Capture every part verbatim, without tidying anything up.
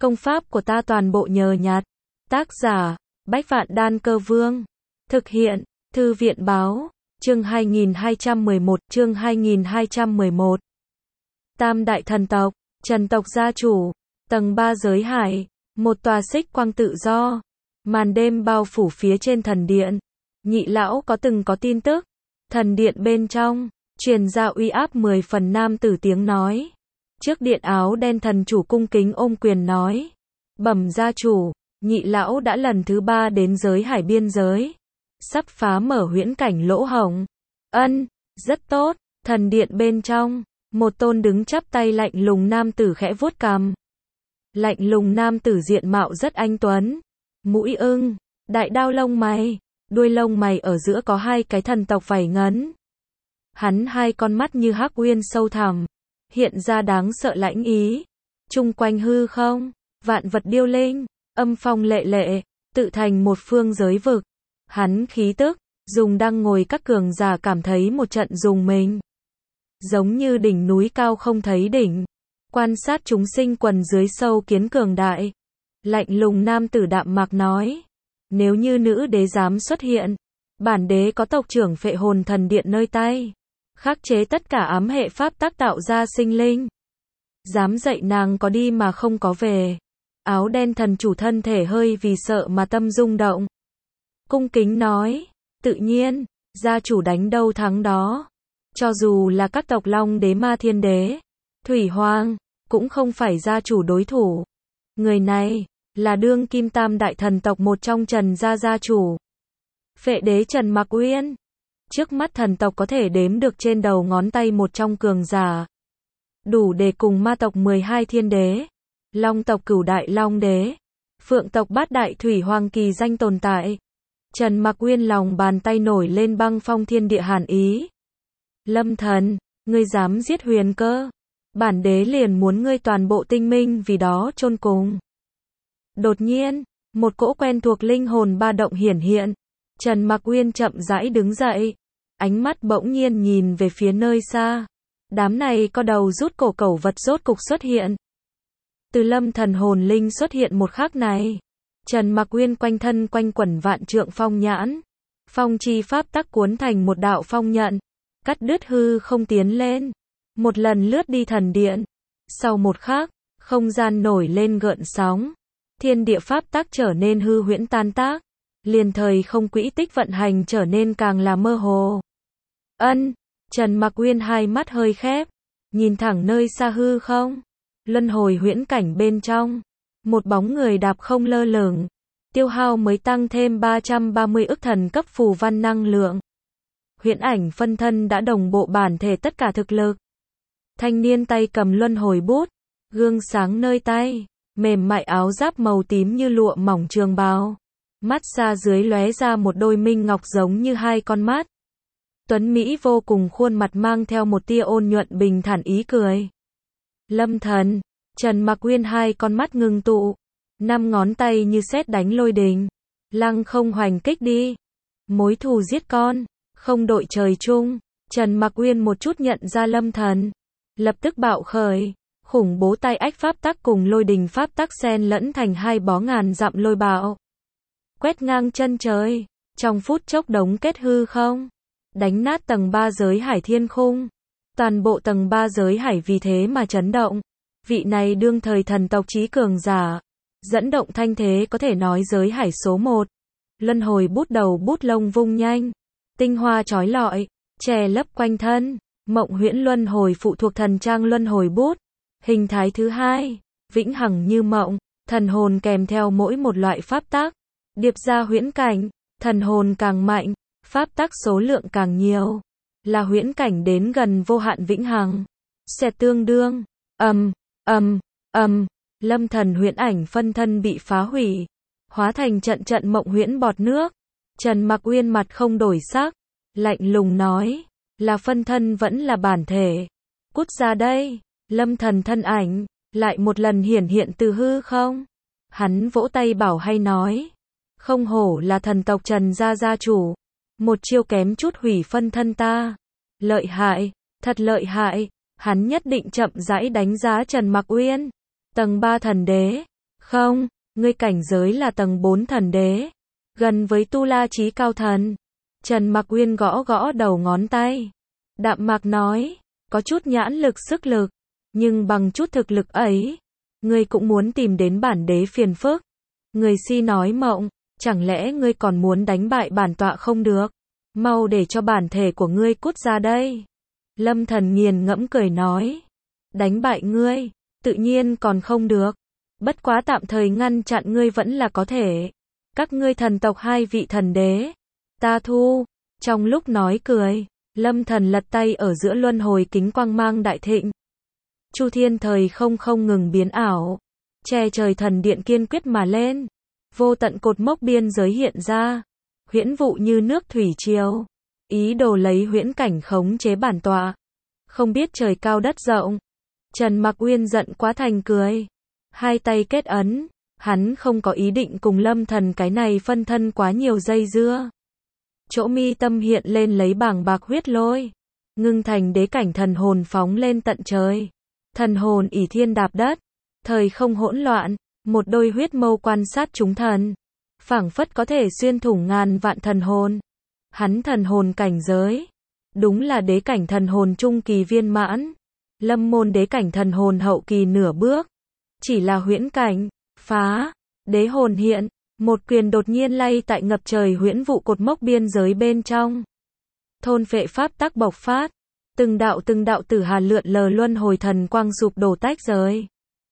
Công pháp của ta toàn bộ nhờ nhặt. Tác giả, Bách Vạn Đan Cơ Vương. Thực hiện, Thư viện Báo. Chương hai nghìn hai trăm mười một, chương hai nghìn hai trăm mười một. Tam đại thần tộc, Trần tộc gia chủ, tầng ba giới hải, một tòa xích quang tự do. Màn đêm bao phủ phía trên thần điện. Nhị lão có từng có tin tức. Thần điện bên trong, truyền ra uy áp mười phần nam tử tiếng nói. Trước điện áo đen thần chủ cung kính ôm quyền nói. Bẩm gia chủ, nhị lão đã lần thứ ba đến giới hải biên giới. Sắp phá mở huyễn cảnh lỗ hổng. Ân, rất tốt. Thần điện bên trong, một tôn đứng chắp tay lạnh lùng nam tử khẽ vuốt cằm. Lạnh lùng nam tử diện mạo rất anh tuấn. Mũi ưng, đại đao lông mày, đuôi lông mày ở giữa có hai cái thần tộc vảy ngấn. Hắn hai con mắt như hắc uyên sâu thẳm, hiện ra đáng sợ lãnh ý. Chung quanh hư không, vạn vật điêu linh, âm phong lệ lệ, tự thành một phương giới vực. Hắn khí tức, dùng đang ngồi các cường giả cảm thấy một trận rùng mình. Giống như đỉnh núi cao không thấy đỉnh. Quan sát chúng sinh quần dưới sâu kiến cường đại. Lạnh lùng nam tử đạm mạc nói. Nếu như nữ đế dám xuất hiện, bản đế có tộc trưởng phệ hồn thần điện nơi tay. Khắc chế tất cả ám hệ pháp tác tạo ra sinh linh. Dám dạy nàng có đi mà không có về. Áo đen thần chủ thân thể hơi vì sợ mà tâm rung động. Cung kính nói, tự nhiên, gia chủ đánh đâu thắng đó. Cho dù là các tộc Long đế Ma Thiên đế, Thủy Hoàng, cũng không phải gia chủ đối thủ. Người này, là đương kim tam đại thần tộc một trong Trần gia gia chủ. Phệ đế Trần Mạc Uyên. Trước mắt thần tộc có thể đếm được trên đầu ngón tay một trong cường giả. Đủ để cùng ma tộc mười hai thiên đế, Long tộc cửu đại Long đế, Phượng tộc bát đại Thủy Hoàng kỳ danh tồn tại. Trần Mạc Uyên lòng bàn tay nổi lên băng phong thiên địa hàn ý. Lâm thần, ngươi dám giết Huyền Cơ, bản đế liền muốn ngươi toàn bộ tinh minh vì đó chôn cùng. Đột nhiên, một cỗ quen thuộc linh hồn ba động hiển hiện. Trần Mạc Uyên chậm rãi đứng dậy, ánh mắt bỗng nhiên nhìn về phía nơi xa. Đám này có đầu rút cổ cẩu vật rốt cục xuất hiện. Từ lâm thần hồn linh xuất hiện một khắc này, Trần Mạc Uyên quanh thân quanh quẩn vạn trượng phong nhãn. Phong chi pháp tắc cuốn thành một đạo phong nhận, cắt đứt hư không tiến lên. Một lần lướt đi thần điện. Sau một khắc, không gian nổi lên gợn sóng. Thiên địa pháp tắc trở nên hư huyễn tan tác. Liền thời không quỹ tích vận hành trở nên càng là mơ hồ. Ân, Trần Mạc Uyên hai mắt hơi khép, nhìn thẳng nơi xa hư không. Luân hồi huyễn cảnh bên trong, một bóng người đạp không lơ lửng. Tiêu hao mới tăng thêm ba trăm ba mươi ức thần cấp phù văn năng lượng. Huyễn ảnh phân thân đã đồng bộ bản thể tất cả thực lực. Thanh niên tay cầm luân hồi bút, gương sáng nơi tay, mềm mại áo giáp màu tím như lụa mỏng trường bào. Mắt xa dưới lóe ra một đôi minh ngọc giống như hai con mắt. Tuấn Mỹ vô cùng, khuôn mặt mang theo một tia ôn nhuận bình thản ý cười. Lâm thần, Trần Mạc Uyên hai con mắt ngưng tụ, năm ngón tay như sét đánh lôi đình. Lăng không hoành kích đi. Mối thù giết con, không đội trời chung. Trần Mạc Uyên một chút nhận ra lâm thần, lập tức bạo khởi. Khủng bố tai ách pháp tắc cùng lôi đình pháp tắc xen lẫn thành hai bó ngàn dặm lôi bạo. Quét ngang chân trời, trong phút chốc đống kết hư không, đánh nát tầng ba giới hải thiên khung. Toàn bộ tầng ba giới hải vì thế mà chấn động. Vị này đương thời thần tộc chí cường giả, dẫn động thanh thế có thể nói giới hải số một. Luân hồi bút đầu bút lông vung nhanh, tinh hoa chói lọi, che lấp quanh thân. Mộng huyễn luân hồi phụ thuộc thần trang luân hồi bút. Hình thái thứ hai, vĩnh hằng như mộng, thần hồn kèm theo mỗi một loại pháp tắc. Điệp ra huyễn cảnh, thần hồn càng mạnh, pháp tắc số lượng càng nhiều, là huyễn cảnh đến gần vô hạn vĩnh hằng. Sẽ tương đương, ầm, ầm, ầm, lâm thần huyễn ảnh phân thân bị phá hủy, hóa thành trận trận mộng huyễn bọt nước. Trần Mạc Uyên mặt không đổi sắc, lạnh lùng nói, là phân thân vẫn là bản thể. Cút ra đây. Lâm thần thân ảnh, lại một lần hiển hiện từ hư không. Hắn vỗ tay bảo hay nói. Không hổ là thần tộc Trần gia gia chủ. Một chiêu kém chút hủy phân thân ta. Lợi hại, thật lợi hại. Hắn nhất định chậm rãi đánh giá Trần Mạc Uyên. Tầng ba thần đế, Không, ngươi cảnh giới là tầng bốn thần đế, gần với Tu La Chí Cao Thần. Trần Mặc Uyên gõ gõ đầu ngón tay. Đạm mạc nói, có chút nhãn lực sức lực, nhưng bằng chút thực lực ấy, ngươi cũng muốn tìm đến bản đế phiền phức. Người si nói mộng, chẳng lẽ ngươi còn muốn đánh bại bản tọa không được? Mau để cho bản thể của ngươi cút ra đây. Lâm Thần nghiền ngẫm cười nói, đánh bại ngươi, tự nhiên còn không được. Bất quá tạm thời ngăn chặn ngươi vẫn là có thể. Các ngươi thần tộc hai vị thần đế, ta thu. Trong lúc nói cười, Lâm Thần lật tay ở giữa luân hồi kính quang mang đại thịnh. Chu thiên thời không không ngừng biến ảo, che trời thần điện kiên quyết mà lên. Vô tận cột mốc biên giới hiện ra, huyễn vụ như nước thủy triều, ý đồ lấy huyễn cảnh khống chế bản tọa. Không biết trời cao đất rộng. Trần Mặc Uyên giận quá thành cười, hai tay kết ấn, hắn không có ý định cùng Lâm Thần cái này phân thân quá nhiều dây dưa. Chỗ mi tâm hiện lên lấy bảng bạc huyết lôi, ngưng thành đế cảnh thần hồn phóng lên tận trời. Thần hồn ỷ thiên đạp đất, thời không hỗn loạn, một đôi huyết mâu quan sát chúng thần, phảng phất có thể xuyên thủng ngàn vạn thần hồn. Hắn thần hồn cảnh giới, đúng là đế cảnh thần hồn trung kỳ viên mãn. Lâm môn đế cảnh thần hồn hậu kỳ nửa bước, chỉ là huyễn cảnh, phá, đế hồn hiện, một quyền đột nhiên lay tại ngập trời huyễn vụ cột mốc biên giới bên trong. Thôn phệ pháp tắc bộc phát, từng đạo từng đạo tử hà lượn lờ luân hồi thần quang sụp đổ tách rời.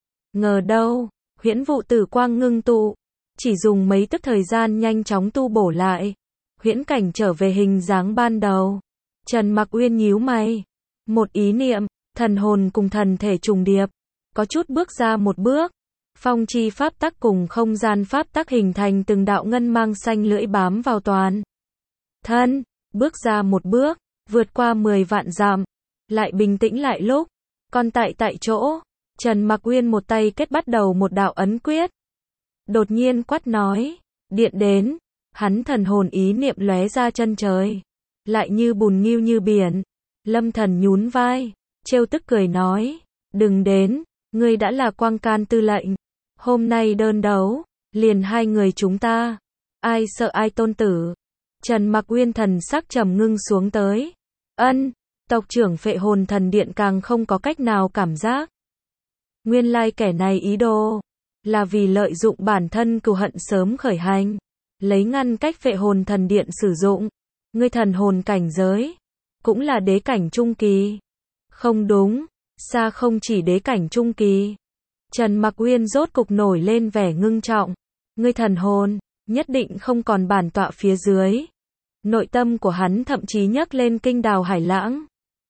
Ngờ đâu, huyễn vụ tử quang ngưng tụ, chỉ dùng mấy tức thời gian nhanh chóng tu bổ lại, huyễn cảnh trở về hình dáng ban đầu. Trần Mặc Uyên nhíu mày, một ý niệm, thần hồn cùng thần thể trùng điệp, có chút bước ra một bước. Phong chi pháp tắc cùng không gian pháp tắc hình thành từng đạo ngân mang xanh lưỡi bám vào toàn thân, bước ra một bước, vượt qua mười vạn dặm, lại bình tĩnh lại lúc, còn tại tại chỗ, Trần Mặc Uyên một tay kết bắt đầu một đạo ấn quyết. Đột nhiên quát nói, điện đến, hắn thần hồn ý niệm lóe ra chân trời, lại như bùn nghiêu như biển. Lâm Thần nhún vai, trêu tức cười nói, đừng đến, ngươi đã là quang can tư lệnh, hôm nay đơn đấu, liền hai người chúng ta, ai sợ ai tôn tử. Trần Mặc Uyên thần sắc trầm ngưng xuống tới, ân, tộc trưởng Phệ Hồn Thần Điện càng không có cách nào cảm giác. Nguyên lai kẻ này ý đồ, là vì lợi dụng bản thân cừu hận sớm khởi hành, lấy ngăn cách Phệ Hồn Thần Điện sử dụng. Ngươi thần hồn cảnh giới, cũng là đế cảnh trung kỳ. Không đúng, xa không chỉ đế cảnh trung kỳ. Trần Mặc Uyên rốt cục nổi lên vẻ ngưng trọng. Ngươi thần hồn, nhất định không còn bản tọa phía dưới. Nội tâm của hắn thậm chí nhấc lên kinh đào hải lãng.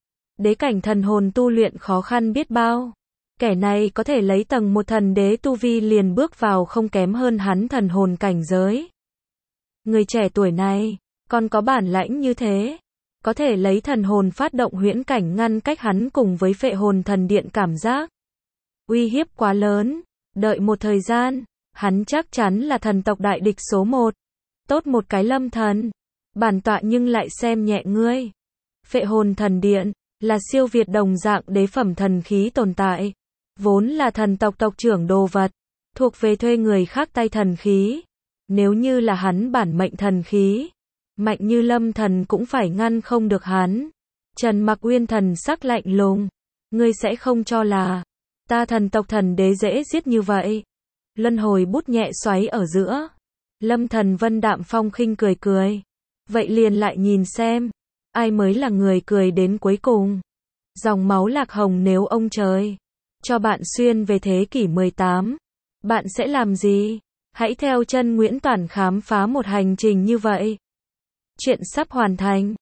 Đế cảnh thần hồn tu luyện khó khăn biết bao. Kẻ này có thể lấy tầng một thần đế tu vi liền bước vào không kém hơn hắn thần hồn cảnh giới. Người trẻ tuổi này, còn có bản lãnh như thế. Có thể lấy thần hồn phát động huyễn cảnh ngăn cách hắn cùng với Phệ Hồn Thần Điện cảm giác. Uy hiếp quá lớn, đợi một thời gian, hắn chắc chắn là thần tộc đại địch số một. Tốt một cái Lâm Thần, bản tọa nhưng lại xem nhẹ ngươi. Phệ Hồn Thần Điện, là siêu việt đồng dạng đế phẩm thần khí tồn tại. Vốn là thần tộc tộc trưởng đồ vật, thuộc về thuê người khác tay thần khí. Nếu như là hắn bản mệnh thần khí, mạnh như Lâm Thần cũng phải ngăn không được hắn. Trần Mặc Uyên thần sắc lạnh lùng, ngươi sẽ không cho là ta thần tộc thần đế dễ giết như vậy. Luân hồi bút nhẹ xoáy ở giữa, Lâm Thần vân đạm phong khinh cười cười. Vậy liền lại nhìn xem, ai mới là người cười đến cuối cùng. Dòng máu lạc hồng nếu ông trời cho bạn xuyên về thế kỷ mười tám, bạn sẽ làm gì? Hãy theo chân Nguyễn Toản khám phá một hành trình như vậy. Chuyện sắp hoàn thành.